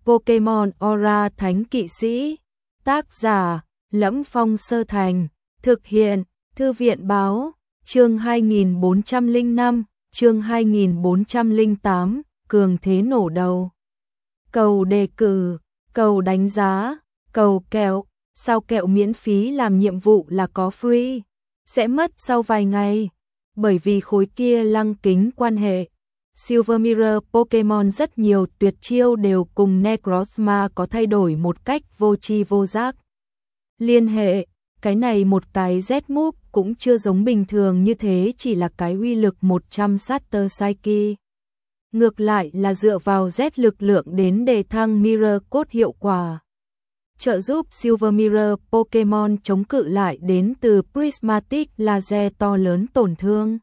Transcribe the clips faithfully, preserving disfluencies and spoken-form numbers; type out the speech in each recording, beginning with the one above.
Pokémon Aura Thánh Kỵ Sĩ. Tác giả: Lẫm Phong Sơ Thành. Thực hiện: Thư viện báo. Chương hai nghìn bốn trăm lẻ năm, chương hai nghìn bốn trăm lẻ tám, cường thế nổ đầu. Cầu đề cử, cầu đánh giá, cầu kẹo, sao kẹo miễn phí làm nhiệm vụ là có free, sẽ mất sau vài ngày, bởi vì khối kia lăng kính quan hệ. Silver Mirror Pokémon rất nhiều tuyệt chiêu đều cùng Necrozma có thay đổi một cách vô tri vô giác. Liên hệ, cái này một cái Z-move cũng chưa giống bình thường như thế, chỉ là cái uy lực một trăm Starter Psyche. Ngược lại là dựa vào Z lực lượng đến đề thăng Mirror Code hiệu quả. Trợ giúp Silver Mirror Pokémon chống cự lại đến từ Prismatic Laser to lớn tổn thương.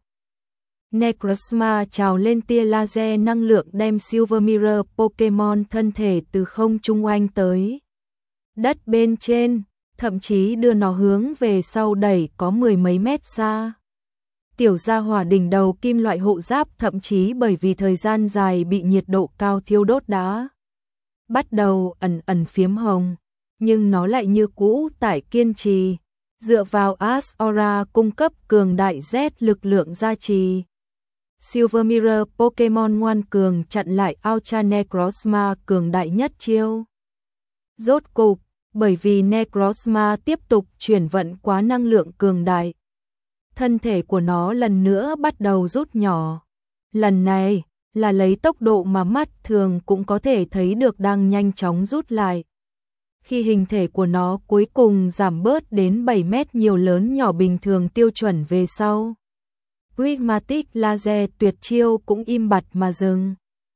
Necrozma trào lên tia laser năng lượng đem Silver Mirror Pokémon thân thể từ không trung oanh tới đất bên trên, thậm chí đưa nó hướng về sau đẩy có mười mấy mét xa. Tiểu gia hỏa đỉnh đầu kim loại hộ giáp thậm chí bởi vì thời gian dài bị nhiệt độ cao thiêu đốt đã bắt đầu ẩn ẩn phiếm hồng, nhưng nó lại như cũ tại kiên trì, dựa vào Ash Aura cung cấp cường đại Z lực lượng gia trì. Silver Mirror Pokémon ngoan cường chặn lại Ultra Necrozma cường đại nhất chiêu. Rốt cục, bởi vì Necrozma tiếp tục chuyển vận quá năng lượng cường đại, thân thể của nó lần nữa bắt đầu rút nhỏ. Lần này là lấy tốc độ mà mắt thường cũng có thể thấy được đang nhanh chóng rút lại. Khi hình thể của nó cuối cùng giảm bớt đến bảy mét nhiều lớn nhỏ bình thường tiêu chuẩn về sau, Prismatic Laser tuyệt chiêu cũng im bặt mà dừng.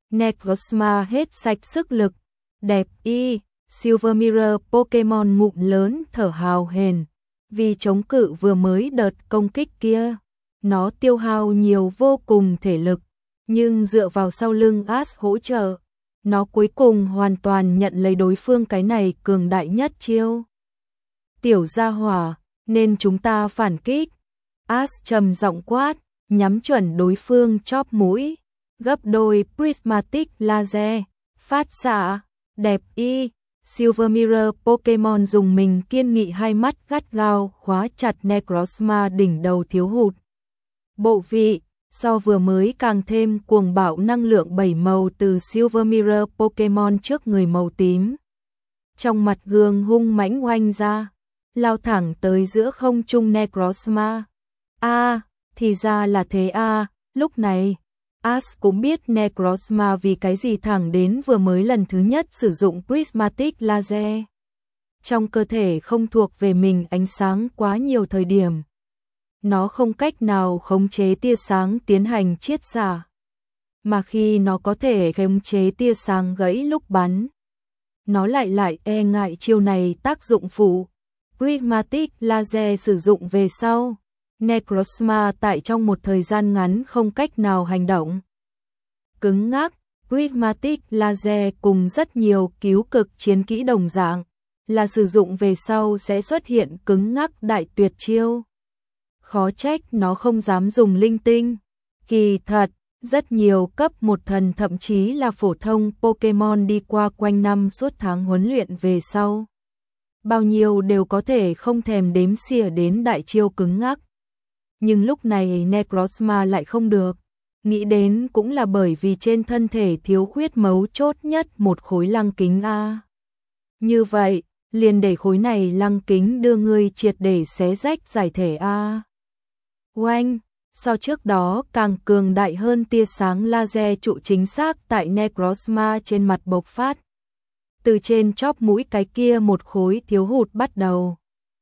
Necrozma hết sạch sức lực. Đẹp y, Silver Mirror Pokémon ngụm lớn thở hào hển, vì chống cự vừa mới đợt công kích kia, nó tiêu hao nhiều vô cùng thể lực, nhưng dựa vào sau lưng Ash hỗ trợ, nó cuối cùng hoàn toàn nhận lấy đối phương cái này cường đại nhất chiêu. Tiểu gia hỏa, nên chúng ta phản kích. Ash trầm giọng quát, nhắm chuẩn đối phương chóp mũi, gấp đôi Prismatic Laser, phát xạ, đẹp y. Silver Mirror Pokémon dùng mình kiên nghị hai mắt gắt gao khóa chặt Necrozma đỉnh đầu thiếu hụt. Bộ vị, so vừa mới càng thêm cuồng bạo năng lượng bảy màu từ Silver Mirror Pokémon trước người màu tím. Trong mặt gương hung mãnh oanh ra, lao thẳng tới giữa không trung Necrozma. A, à, thì ra là thế a, à, lúc này Ash cũng biết Necrozma vì cái gì thẳng đến vừa mới lần thứ nhất sử dụng Prismatic Laser. Trong cơ thể không thuộc về mình ánh sáng quá nhiều thời điểm, nó không cách nào khống chế tia sáng tiến hành chiết xạ. Mà khi nó có thể khống chế tia sáng gãy lúc bắn, nó lại lại e ngại chiêu này tác dụng phụ. Prismatic Laser sử dụng về sau, Necrozma tại trong một thời gian ngắn không cách nào hành động. Cứng ngắc, Prismatic Laser cùng rất nhiều cứu cực chiến kỹ đồng dạng, là sử dụng về sau sẽ xuất hiện cứng ngắc đại tuyệt chiêu. Khó trách nó không dám dùng linh tinh. Kỳ thật, rất nhiều cấp một thần thậm chí là phổ thông Pokémon đi qua quanh năm suốt tháng huấn luyện về sau, bao nhiêu đều có thể không thèm đếm xỉa đến đại chiêu cứng ngắc. Nhưng lúc này Necrozma lại không được. Nghĩ đến cũng là bởi vì trên thân thể thiếu khuyết mấu chốt nhất một khối lăng kính A. Như vậy, liền để khối này lăng kính đưa ngươi triệt để xé rách giải thể A. Oanh, so trước đó càng cường đại hơn tia sáng laser trụ chính xác tại Necrozma trên mặt bộc phát. Từ trên chóp mũi cái kia một khối thiếu hụt bắt đầu.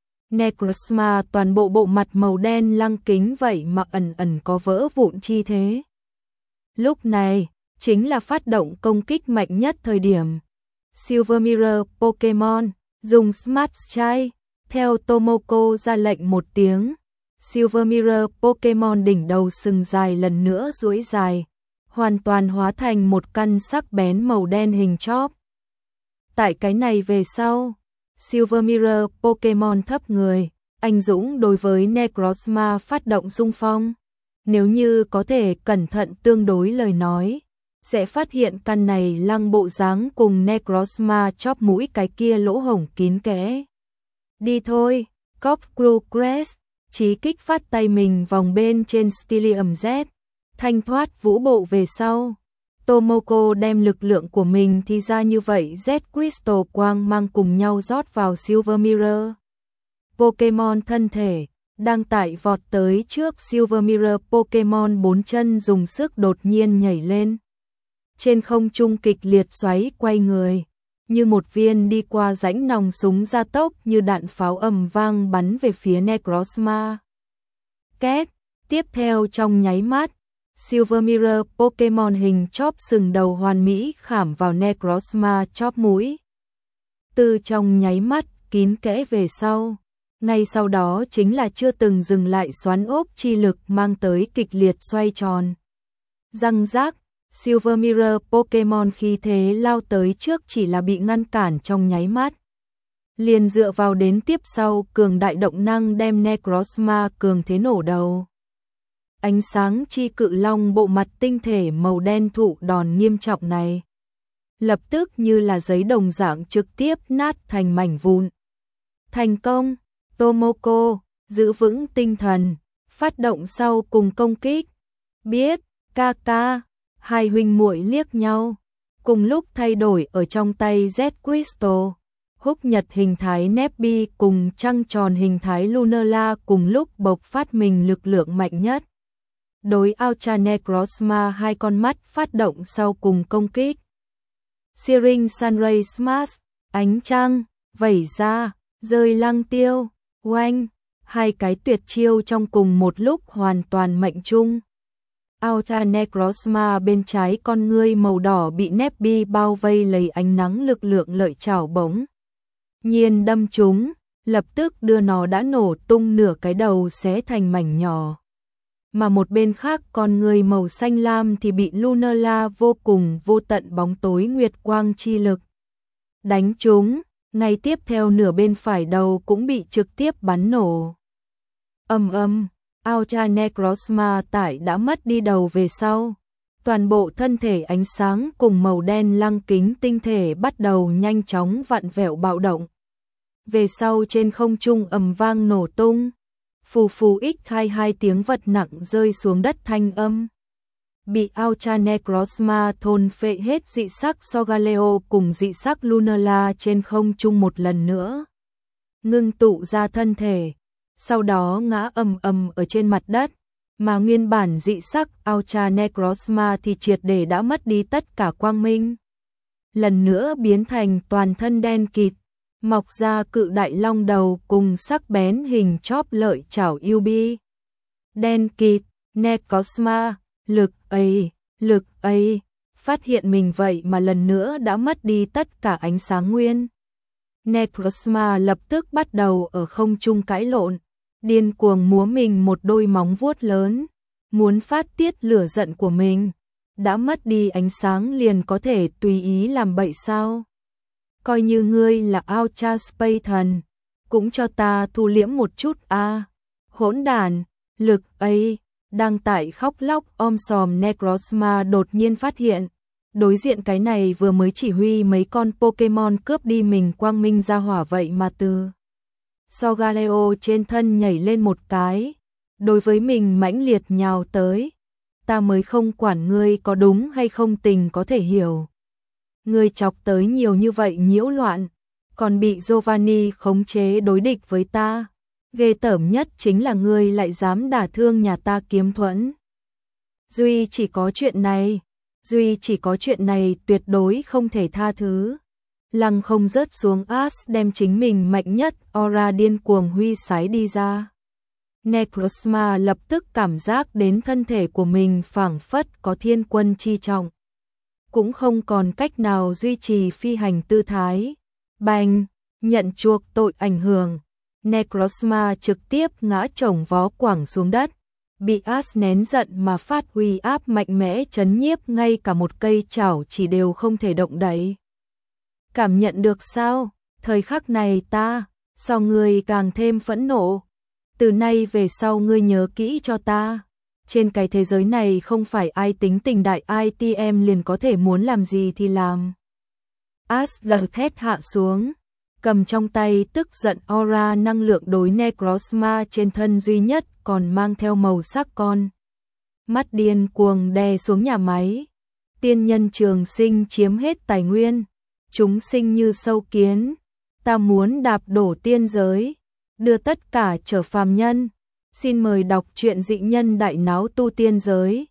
Necrozma toàn bộ bộ mặt màu đen lăng kính vậy mà ẩn ẩn có vỡ vụn chi thế. Lúc này, chính là phát động công kích mạnh nhất thời điểm. Silver Mirror Pokémon, dùng Smart Strike, theo Tomoko ra lệnh một tiếng. Silver Mirror Pokémon đỉnh đầu sừng dài lần nữa duỗi dài, hoàn toàn hóa thành một căn sắc bén màu đen hình chóp. Tại cái này về sau, Silver Mirror Pokémon thấp người, anh dũng đối với Necrozma phát động xung phong. Nếu như có thể cẩn thận tương đối lời nói, sẽ phát hiện căn này lăng bộ dáng cùng Necrozma chóp mũi cái kia lỗ hổng kín kẽ. Đi thôi, Corpcrucres, Chí kích phát tay mình vòng bên trên Stylium Z, thanh thoát vũ bộ về sau. Tomoko đem lực lượng của mình thì ra như vậy Z Crystal quang mang cùng nhau rót vào Silver Mirror. Pokemon thân thể đang tải vọt tới trước Silver Mirror, Pokemon bốn chân dùng sức đột nhiên nhảy lên. Trên không trung kịch liệt xoáy quay người, như một viên đi qua rãnh nòng súng gia tốc như đạn pháo ầm vang bắn về phía Necrozma. Két, tiếp theo trong nháy mắt, Silver Mirror Pokemon hình chóp sừng đầu hoàn mỹ khảm vào Necrozma chóp mũi. Từ trong nháy mắt kín kẽ về sau, ngay sau đó chính là chưa từng dừng lại xoắn ốc chi lực mang tới kịch liệt xoay tròn. Răng rác, Silver Mirror Pokemon khi thế lao tới trước chỉ là bị ngăn cản trong nháy mắt. Liền dựa vào đến tiếp sau cường đại động năng đem Necrozma cường thế nổ đầu. Ánh sáng chi cự long bộ mặt tinh thể màu đen thụ đòn nghiêm trọng này. Lập tức như là giấy đồng dạng trực tiếp nát thành mảnh vụn. Thành công, Tomoko, giữ vững tinh thần, phát động sau cùng công kích. Biết, ca ca, hai huynh muội liếc nhau, cùng lúc thay đổi ở trong tay Z Crystal. Húc nhật hình thái Nebby cùng trăng tròn hình thái Lunala cùng lúc bộc phát mình lực lượng mạnh nhất. Đối Ultra Necrozma hai con mắt phát động sau cùng công kích. Searing Sunray Smash, ánh trăng, vẩy ra, rơi lăng tiêu, oanh, hai cái tuyệt chiêu trong cùng một lúc hoàn toàn mệnh chung. Ultra Necrozma bên trái con ngươi màu đỏ bị Nebby bao vây lấy ánh nắng lực lượng lợi chảo bổng. Nhiên đâm trúng, lập tức đưa nó đã nổ tung nửa cái đầu xé thành mảnh nhỏ. Mà một bên khác con người màu xanh lam thì bị Lunala vô cùng vô tận bóng tối nguyệt quang chi lực đánh trúng, ngay tiếp theo nửa bên phải đầu cũng bị trực tiếp bắn nổ. Ầm ầm, Ultra Necrozma tải đã mất đi đầu về sau, toàn bộ thân thể ánh sáng cùng màu đen lăng kính tinh thể bắt đầu nhanh chóng vặn vẹo bạo động. Về sau trên không trung ầm vang nổ tung. Phù phù x hai mươi hai tiếng vật nặng rơi xuống đất thanh âm. Bị Ultra Necrozma thôn phệ hết dị sắc Solgaleo cùng dị sắc Lunala trên không trung một lần nữa. Ngưng tụ ra thân thể, sau đó ngã ầm ầm ở trên mặt đất, mà nguyên bản dị sắc Ultra Necrozma thì triệt để đã mất đi tất cả quang minh. Lần nữa biến thành toàn thân đen kịt. Mọc ra cự đại long đầu cùng sắc bén hình chóp lợi chảo u bê. Đen kịt, Necrozma, lực ấy, lực ấy, phát hiện mình vậy mà lần nữa đã mất đi tất cả ánh sáng nguyên. Necrozma lập tức bắt đầu ở không trung cãi lộn, điên cuồng múa mình một đôi móng vuốt lớn, muốn phát tiết lửa giận của mình. Đã mất đi ánh sáng liền có thể tùy ý làm bậy sao? Coi như ngươi là Ultra Space thần, cũng cho ta thu liễm một chút a. À. Hỗn đản, lực ấy, đang tại khóc lóc om sòm Necrozma đột nhiên phát hiện, đối diện cái này vừa mới chỉ huy mấy con Pokemon cướp đi mình quang minh ra hỏa vậy mà từ Solgaleo trên thân nhảy lên một cái, đối với mình mãnh liệt nhào tới. Ta mới không quản ngươi có đúng hay không, tình có thể hiểu. Ngươi chọc tới nhiều như vậy nhiễu loạn, còn bị Giovanni khống chế đối địch với ta. Ghê tởm nhất chính là ngươi lại dám đả thương nhà ta Kiếm Thuẫn. Duy chỉ có chuyện này, Duy chỉ có chuyện này tuyệt đối không thể tha thứ. Lăng không rớt xuống As đem chính mình mạnh nhất aura điên cuồng huy sái đi ra. Necrozma lập tức cảm giác đến thân thể của mình phảng phất có thiên quân chi trọng. Cũng không còn cách nào duy trì phi hành tư thái. Bành, nhận chuộc tội ảnh hưởng. Necrozma trực tiếp ngã chồng vó quẳng xuống đất. Bị As nén giận mà phát huy áp mạnh mẽ chấn nhiếp ngay cả một cây chảo chỉ đều không thể động đậy. Cảm nhận được sao? Thời khắc này ta, so ngươi càng thêm phẫn nộ. Từ nay về sau ngươi nhớ kỹ cho ta. Trên cái thế giới này không phải ai tính tình đại ai ti em liền có thể muốn làm gì thì làm. Asgard thét hạ xuống, cầm trong tay tức giận aura năng lượng đối Necrozma trên thân duy nhất còn mang theo màu sắc con. Mắt điên cuồng đè xuống nhà máy. Tiên nhân trường sinh chiếm hết tài nguyên, chúng sinh như sâu kiến, ta muốn đạp đổ tiên giới, đưa tất cả trở phàm nhân. Xin mời đọc truyện Dị Nhân Đại Náo Tu Tiên Giới.